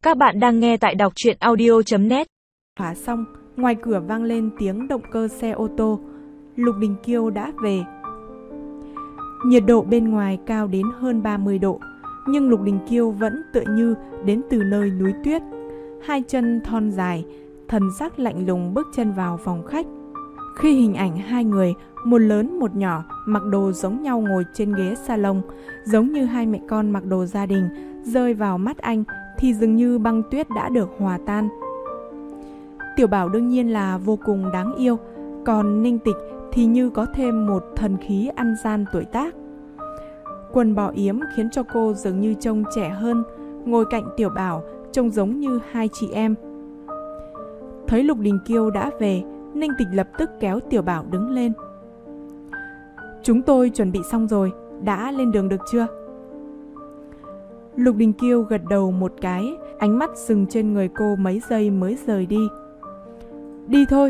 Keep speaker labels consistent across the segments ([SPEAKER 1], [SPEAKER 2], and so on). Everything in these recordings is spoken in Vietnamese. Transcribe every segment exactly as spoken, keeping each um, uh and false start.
[SPEAKER 1] Các bạn đang nghe tại đọc truyện audio chấm net.
[SPEAKER 2] Hóa xong, ngoài cửa vang lên tiếng động cơ xe ô tô. Lục Đình Kiêu đã về. Nhiệt độ bên ngoài cao đến hơn ba mươi độ, nhưng Lục Đình Kiêu vẫn tựa như đến từ nơi núi tuyết. Hai chân thon dài, thần sắc lạnh lùng bước chân vào phòng khách. Khi hình ảnh hai người, một lớn một nhỏ, mặc đồ giống nhau ngồi trên ghế salon, giống như hai mẹ con mặc đồ gia đình, rơi vào mắt anh thì dường như băng tuyết đã được hòa tan. Tiểu Bảo đương nhiên là vô cùng đáng yêu, còn Ninh Tịch thì như có thêm một thần khí ăn gian tuổi tác. Quần bò yếm khiến cho cô dường như trông trẻ hơn, ngồi cạnh Tiểu Bảo trông giống như hai chị em. Thấy Lục Đình Kiêu đã về, Ninh Tịch lập tức kéo Tiểu Bảo đứng lên. Chúng tôi chuẩn bị xong rồi, đã lên đường được chưa? Lục Đình Kiêu gật đầu một cái, ánh mắt dừng trên người cô mấy giây mới rời đi. Đi thôi.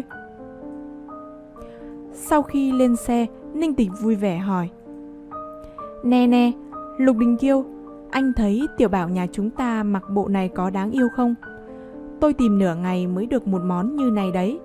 [SPEAKER 2] Sau khi lên xe, Ninh Tịch vui vẻ hỏi. Nè nè, Lục Đình Kiêu, anh thấy Tiểu Bảo nhà chúng ta mặc bộ này có đáng yêu không? Tôi tìm nửa ngày mới được một món như này đấy.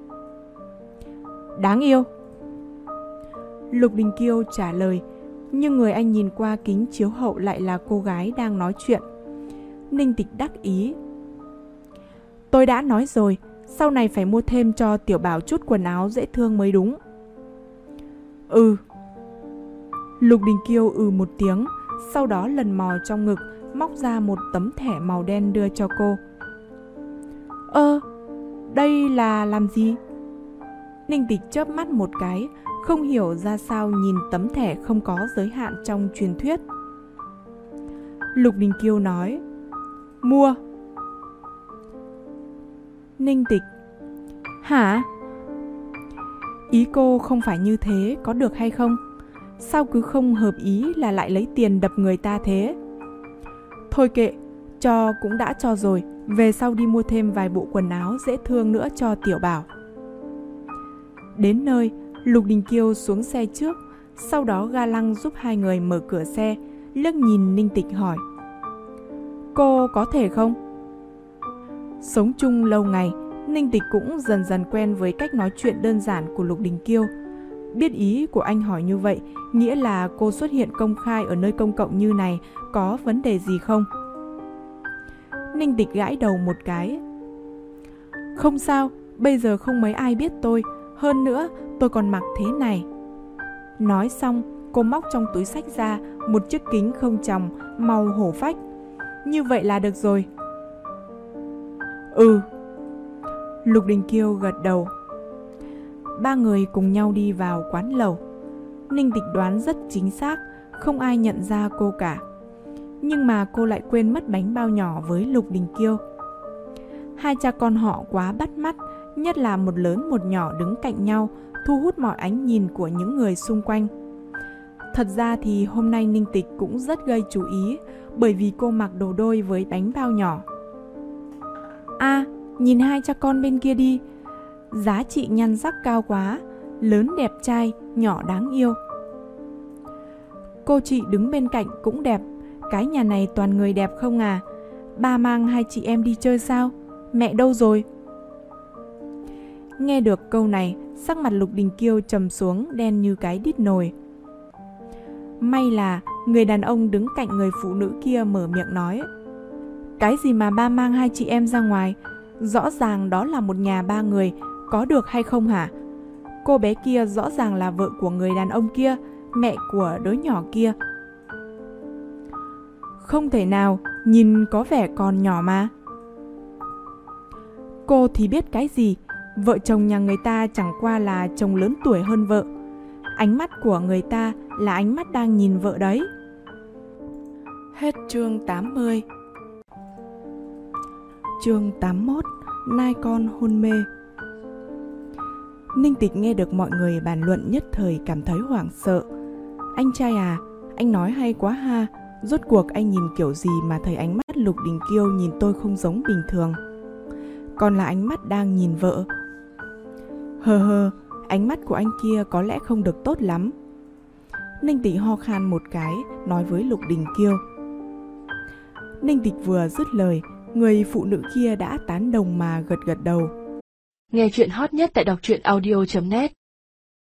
[SPEAKER 2] Đáng yêu. Lục Đình Kiêu trả lời, nhưng người anh nhìn qua kính chiếu hậu lại là cô gái đang nói chuyện. Ninh Tịch đắc ý. Tôi đã nói rồi, sau này phải mua thêm cho Tiểu Bảo chút quần áo dễ thương mới đúng. Ừ. Lục Đình Kiêu ừ một tiếng, sau đó lần mò trong ngực, móc ra một tấm thẻ màu đen đưa cho cô. Ơ, đây là làm gì? Ninh Tịch chớp mắt một cái, không hiểu ra sao nhìn tấm thẻ không có giới hạn trong truyền thuyết. Lục Đình Kiêu nói, mua. Ninh Tịch, hả? Ý cô không phải như thế, có được hay không? Sao cứ không hợp ý là lại lấy tiền đập người ta thế? Thôi kệ, cho cũng đã cho rồi, về sau đi mua thêm vài bộ quần áo dễ thương nữa cho Tiểu Bảo. Đến nơi, Lục Đình Kiêu xuống xe trước, sau đó ga lăng giúp hai người mở cửa xe, liếc nhìn Ninh Tịch hỏi. Cô có thể không? Sống chung lâu ngày, Ninh Tịch cũng dần dần quen với cách nói chuyện đơn giản của Lục Đình Kiêu. Biết ý của anh hỏi như vậy, nghĩa là cô xuất hiện công khai ở nơi công cộng như này có vấn đề gì không? Ninh Tịch gãi đầu một cái. Không sao, bây giờ không mấy ai biết tôi, hơn nữa tôi còn mặc thế này. Nói xong, cô móc trong túi xách ra một chiếc kính không tròng màu hổ phách. Như vậy là được rồi. Ừ. Lục Đình Kiêu gật đầu. Ba người cùng nhau đi vào quán lẩu. Ninh Tịch đoán rất chính xác, không ai nhận ra cô cả. Nhưng mà cô lại quên mất bánh bao nhỏ với Lục Đình Kiêu. Hai cha con họ quá bắt mắt, nhất là một lớn một nhỏ đứng cạnh nhau, thu hút mọi ánh nhìn của những người xung quanh. Thật ra thì hôm nay Ninh Tịch cũng rất gây chú ý, bởi vì cô mặc đồ đôi với bánh bao nhỏ. À, nhìn hai cha con bên kia đi, giá trị nhan sắc cao quá, lớn đẹp trai, nhỏ đáng yêu. Cô chị đứng bên cạnh cũng đẹp, cái nhà này toàn người đẹp không à? Ba mang hai chị em đi chơi sao? Mẹ đâu rồi? Nghe được câu này, sắc mặt Lục Đình Kiêu trầm xuống đen như cái đít nồi. May là người đàn ông đứng cạnh người phụ nữ kia mở miệng nói. Cái gì mà ba mang hai chị em ra ngoài? Rõ ràng đó là một nhà ba người, có được hay không hả? Cô bé kia rõ ràng là vợ của người đàn ông kia, mẹ của đứa nhỏ kia. Không thể nào, nhìn có vẻ còn nhỏ mà. Cô thì biết cái gì, vợ chồng nhà người ta chẳng qua là chồng lớn tuổi hơn vợ. Ánh mắt của người ta là ánh mắt đang nhìn vợ đấy. Hết chương tám mươi. Chương tám mươi mốt, nai con hôn mê. Ninh Tịch nghe được mọi người bàn luận nhất thời cảm thấy hoảng sợ. Anh trai à, anh nói hay quá ha, rốt cuộc anh nhìn kiểu gì mà thấy ánh mắt Lục Đình Kiêu nhìn tôi không giống bình thường. Còn là ánh mắt đang nhìn vợ. Hờ hờ, ánh mắt của anh kia có lẽ không được tốt lắm. Ninh Tịch ho khan một cái, nói với Lục Đình Kiêu. Ninh Tịch vừa dứt lời, Người phụ nữ kia đã tán đồng mà gật gật đầu.
[SPEAKER 1] Nghe chuyện hot nhất tại đọc truyện audio chấm net.